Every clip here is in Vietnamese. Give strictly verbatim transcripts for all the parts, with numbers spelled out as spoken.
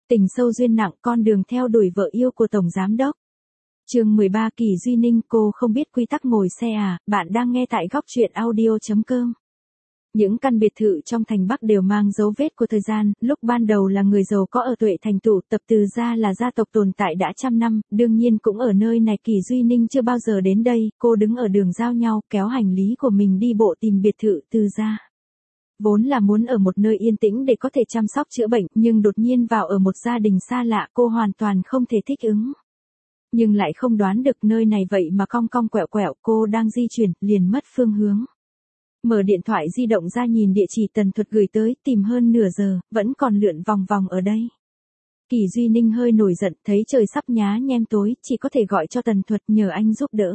Tình sâu duyên nặng, con đường theo đuổi vợ yêu của Tổng Giám Đốc. Chương mười ba. Kỳ Duy Ninh, cô không biết quy tắc ngồi xe à, bạn đang nghe tại góc truyện audio chấm com. Những căn biệt thự trong thành Bắc đều mang dấu vết của thời gian, lúc ban đầu là người giàu có ở Tuệ Thành tụ tập, từ ra là gia tộc tồn tại đã trăm năm, đương nhiên cũng ở nơi này Kỳ Duy Ninh chưa bao giờ đến đây, cô đứng ở đường giao nhau, kéo hành lý của mình đi bộ tìm biệt thự từ ra. Vốn là muốn ở một nơi yên tĩnh để có thể chăm sóc chữa bệnh, nhưng đột nhiên vào ở một gia đình xa lạ, cô hoàn toàn không thể thích ứng. Nhưng lại không đoán được nơi này vậy mà cong cong quẹo quẹo, cô đang di chuyển, liền mất phương hướng. Mở điện thoại di động ra nhìn địa chỉ Tần Thuật gửi tới, tìm hơn nửa giờ, vẫn còn lượn vòng vòng ở đây. Kỳ Duy Ninh hơi nổi giận, thấy trời sắp nhá nhem tối, chỉ có thể gọi cho Tần Thuật nhờ anh giúp đỡ.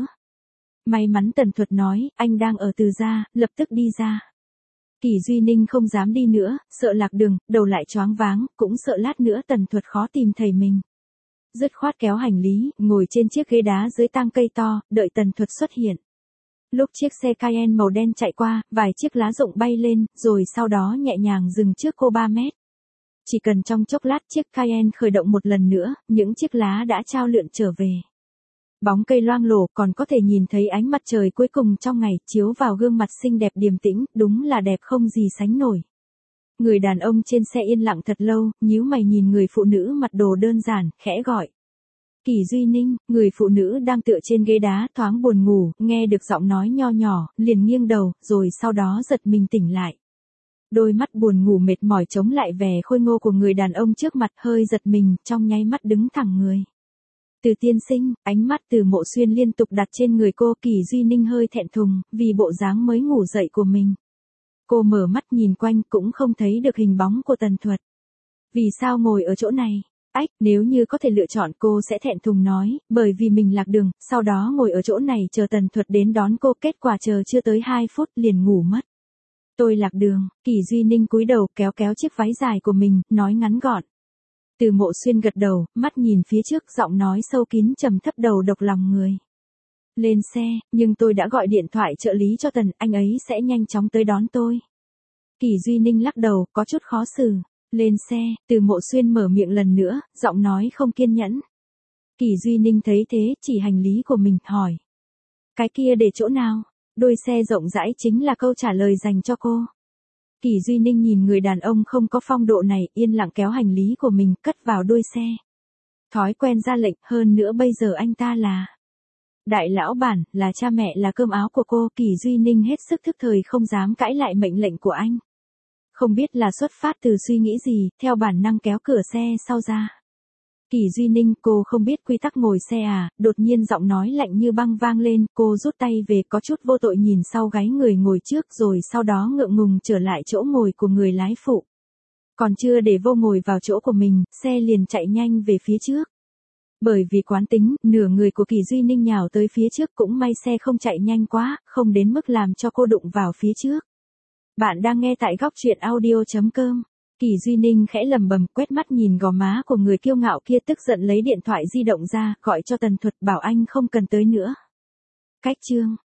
May mắn Tần Thuật nói, anh đang ở từ ra, lập tức đi ra. Kỳ Duy Ninh không dám đi nữa, sợ lạc đường, đầu lại choáng váng, cũng sợ lát nữa Tần Thuật khó tìm thầy mình. Dứt khoát kéo hành lý, ngồi trên chiếc ghế đá dưới tang cây to, đợi Tần Thuật xuất hiện. Lúc chiếc xe Cayenne màu đen chạy qua, vài chiếc lá rụng bay lên, rồi sau đó nhẹ nhàng dừng trước cô ba mét. Chỉ cần trong chốc lát chiếc Cayenne khởi động một lần nữa, những chiếc lá đã trao lượn trở về. Bóng cây loang lổ, còn có thể nhìn thấy ánh mặt trời cuối cùng trong ngày, chiếu vào gương mặt xinh đẹp điềm tĩnh, đúng là đẹp không gì sánh nổi. Người đàn ông trên xe yên lặng thật lâu, nhíu mày nhìn người phụ nữ mặc đồ đơn giản, khẽ gọi. Kỳ Duy Ninh, người phụ nữ đang tựa trên ghế đá thoáng buồn ngủ, nghe được giọng nói nho nhỏ, liền nghiêng đầu, rồi sau đó giật mình tỉnh lại. Đôi mắt buồn ngủ mệt mỏi chống lại vẻ khôi ngô của người đàn ông trước mặt, hơi giật mình, trong nháy mắt đứng thẳng người. Từ tiên sinh, ánh mắt Từ Mộ Xuyên liên tục đặt trên người cô. Kỳ Duy Ninh hơi thẹn thùng, vì bộ dáng mới ngủ dậy của mình. Cô mở mắt nhìn quanh cũng không thấy được hình bóng của Tần Thuật. Vì sao ngồi ở chỗ này? Ách, nếu như có thể lựa chọn cô sẽ thẹn thùng nói, bởi vì mình lạc đường, sau đó ngồi ở chỗ này chờ Tần Thuật đến đón cô, kết quả chờ chưa tới hai phút liền ngủ mất. Tôi lạc đường. Kỳ Duy Ninh cúi đầu kéo kéo chiếc váy dài của mình, nói ngắn gọn. Từ Mộ Xuyên gật đầu, mắt nhìn phía trước, giọng nói sâu kín trầm thấp đầu độc lòng người. Lên xe, nhưng tôi đã gọi điện thoại trợ lý cho Tần, anh ấy sẽ nhanh chóng tới đón tôi. Kỳ Duy Ninh lắc đầu, có chút khó xử. Lên xe, Từ Mộ Xuyên mở miệng lần nữa, giọng nói không kiên nhẫn. Kỳ Duy Ninh thấy thế, chỉ hành lý của mình, hỏi. Cái kia để chỗ nào? Đôi xe rộng rãi chính là câu trả lời dành cho cô. Kỳ Duy Ninh nhìn người đàn ông không có phong độ này, yên lặng kéo hành lý của mình, cất vào đuôi xe. Thói quen ra lệnh, hơn nữa bây giờ anh ta là đại lão bản, là cha mẹ, là cơm áo của cô. Kỳ Duy Ninh hết sức thức thời, không dám cãi lại mệnh lệnh của anh. Không biết là xuất phát từ suy nghĩ gì, theo bản năng kéo cửa xe sau ra. Kỳ Duy Ninh, cô không biết quy tắc ngồi xe à, đột nhiên giọng nói lạnh như băng vang lên, cô rút tay về, có chút vô tội nhìn sau gáy người ngồi trước, rồi sau đó ngượng ngùng trở lại chỗ ngồi của người lái phụ. Còn chưa để vô ngồi vào chỗ của mình, xe liền chạy nhanh về phía trước. Bởi vì quán tính, nửa người của Kỳ Duy Ninh nhào tới phía trước, cũng may xe không chạy nhanh quá, không đến mức làm cho cô đụng vào phía trước. Bạn đang nghe tại góc truyện audio chấm com. Kỳ Duy Ninh khẽ lầm bầm, quét mắt nhìn gò má của người kiêu ngạo kia, tức giận lấy điện thoại di động ra, gọi cho Tần Thuật, bảo anh không cần tới nữa. Cách chương,